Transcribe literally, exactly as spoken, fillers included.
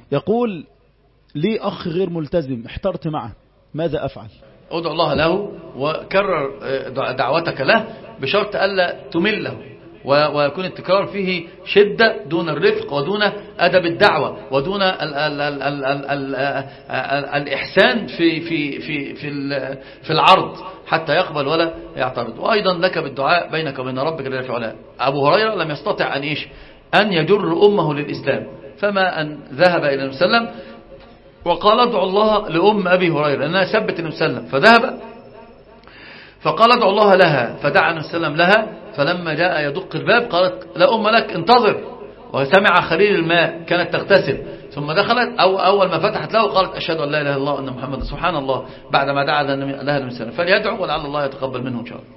يقول لي أخ غير ملتزم احترت معه، ماذا أفعل؟ ادعو الله له وكرر دعوتك له بشرط ألا تمله، ويكون التكرار فيه شدة دون الرفق ودون أدب الدعوة ودون ال ال ال ال ال ال ال الإحسان في في في في في العرض حتى يقبل ولا يعترض. وأيضا لك بالدعاء بينك وبين ربك جل في علاه. أبو هريرة لم يستطع أن إيش أن يجر أمه للإسلام، فما أن ذهب إلى النبي صلى الله عليه وسلم وقال ادعو الله لأم أبي هريرة لأنها سبت النبي صلى الله عليه وسلم، فذهب فقال ادعو الله لها، فدعا النبي صلى الله عليه وسلم لها. فلما جاء يدق الباب قالت لا أم لك انتظر، وسمع خليل الماء كانت تغتسل، ثم دخلت أو أول ما فتحت له قالت أشهد أن لا إله إلا الله وأن محمد. سبحان الله، بعد ما دعا لها النبي صلى الله عليه وسلم. فليدعو ولعل الله يتقبل منه إن شاء الله.